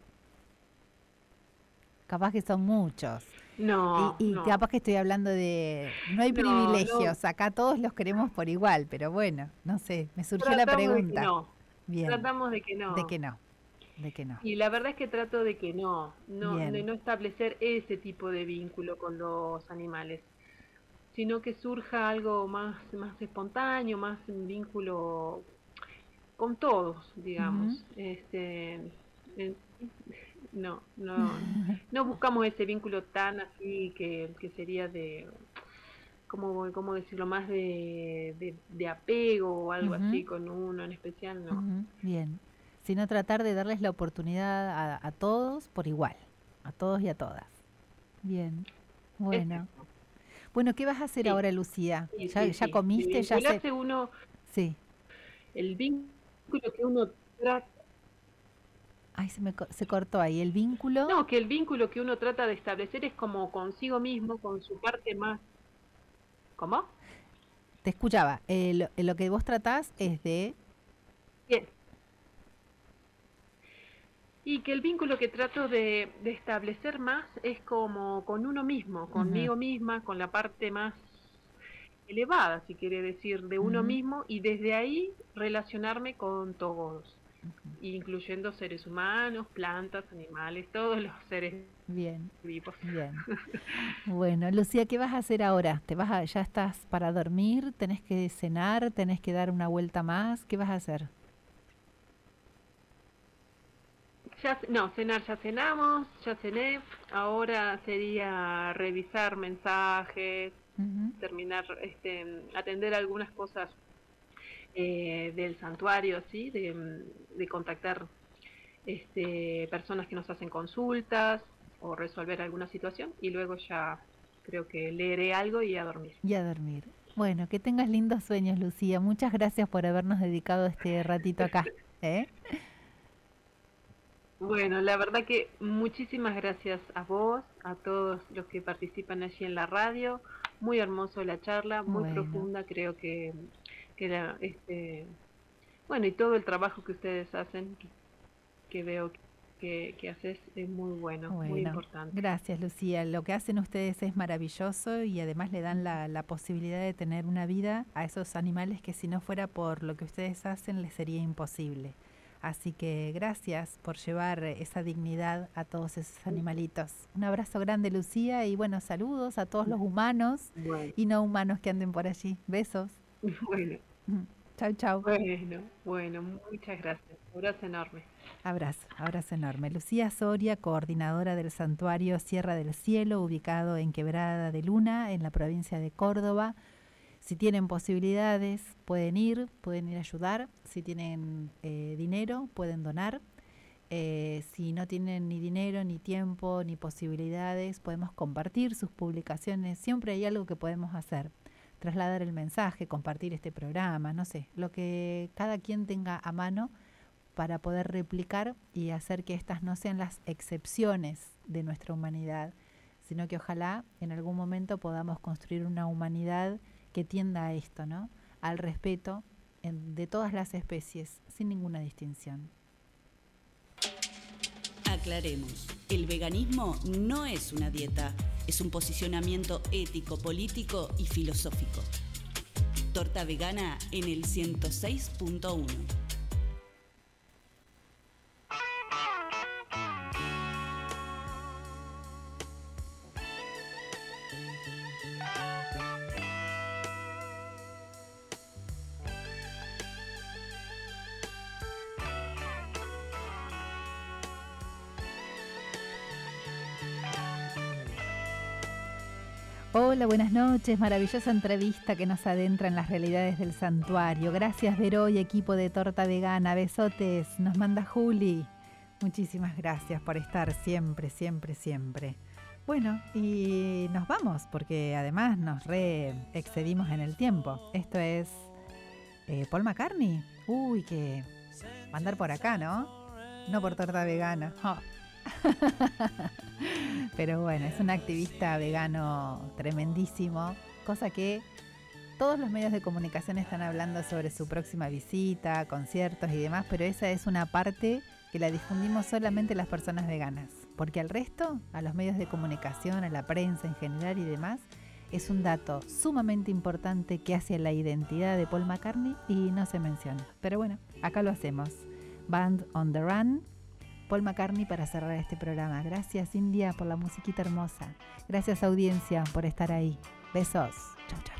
Capaz que son muchos. No, y no. capaz que estoy hablando de... No hay privilegios, acá todos los queremos por igual, pero bueno, no sé, me surgió la pregunta. Bien. Tratamos de que no. De que no. Y la verdad es que trato de que no establecer ese tipo de vínculo con los animales, sino que surja algo más espontáneo, más un vínculo con todos, digamos. No buscamos ese vínculo tan así que sería de, ¿cómo decirlo? Más de apego o algo así con uno en especial, no. Bien. Sino tratar de darles la oportunidad a todos por igual, a todos y a todas. Bien, bueno. Exacto. Bueno, ¿qué vas a hacer ahora, Lucía? ¿Ya comiste? Ya se... uno, sí. El vínculo que uno trata... Ay, se cortó ahí. ¿El vínculo? No, que el vínculo que uno trata de establecer es como consigo mismo, con su parte más... ¿Cómo? Te escuchaba. Lo que vos tratás es de... Bien. Y que el vínculo que trato de establecer más es como con uno mismo, conmigo misma, con la parte más elevada, si quiere decir, de uno mismo, y desde ahí relacionarme con todos, incluyendo seres humanos, plantas, animales, todos los seres vivos. Bien. Bueno, Lucía, ¿qué vas a hacer ahora? ¿Ya estás para dormir? ¿Tenés que cenar? ¿Tenés que dar una vuelta más? ¿Qué vas a hacer? Cenar ya cenamos, ya cené. Ahora sería revisar mensajes, terminar, atender algunas cosas del santuario, ¿sí? De contactar personas que nos hacen consultas o resolver alguna situación, y luego ya creo que leeré algo y a dormir. Y a dormir. Bueno, que tengas lindos sueños, Lucía. Muchas gracias por habernos dedicado este ratito acá. Bueno, la verdad que muchísimas gracias a vos, a todos los que participan allí en la radio. Muy hermoso la charla, muy profunda, creo que bueno, y todo el trabajo que ustedes hacen, que veo que haces, es muy bueno, muy importante. Gracias, Lucía. Lo que hacen ustedes es maravilloso, y además le dan la posibilidad de tener una vida a esos animales que, si no fuera por lo que ustedes hacen, les sería imposible. Así que gracias por llevar esa dignidad a todos esos animalitos. Un abrazo grande, Lucía, y bueno, saludos a todos los humanos y no humanos que anden por allí. Besos. Bueno. Chau, chau. Bueno, muchas gracias. Abrazo enorme. Abrazo enorme. Lucía Soria, coordinadora del Santuario Sierra del Cielo, ubicado en Quebrada de Luna, en la provincia de Córdoba. Si tienen posibilidades, pueden ir a ayudar. Si tienen dinero, pueden donar. Si no tienen ni dinero, ni tiempo, ni posibilidades, podemos compartir sus publicaciones. Siempre hay algo que podemos hacer. Trasladar el mensaje, compartir este programa, no sé, lo que cada quien tenga a mano para poder replicar y hacer que estas no sean las excepciones de nuestra humanidad, sino que ojalá en algún momento podamos construir una humanidad que tienda a esto, ¿no? Al respeto de todas las especies, sin ninguna distinción. Aclaremos, el veganismo no es una dieta, es un posicionamiento ético, político y filosófico. Torta Vegana en el 106.1. Hola, buenas noches. Maravillosa entrevista que nos adentra en las realidades del santuario. Gracias, Vero y equipo de Torta Vegana. Besotes. Nos manda Juli. Muchísimas gracias por estar siempre, siempre, siempre. Bueno, y nos vamos porque además nos excedimos en el tiempo. Esto es Paul McCartney. Uy, que va a andar por acá, ¿no? No por Torta Vegana. Oh. Pero bueno, es un activista vegano tremendísimo, cosa que todos los medios de comunicación están hablando sobre su próxima visita, conciertos y demás, pero esa es una parte que la difundimos solamente las personas veganas, porque al resto, a los medios de comunicación, a la prensa en general y demás, es un dato sumamente importante que hace a la identidad de Paul McCartney y no se menciona. Pero bueno, acá lo hacemos. Band on the Run, Paul McCartney, para cerrar este programa. Gracias, India, por la musiquita hermosa. Gracias, audiencia, por estar ahí. Besos. Chau, chau.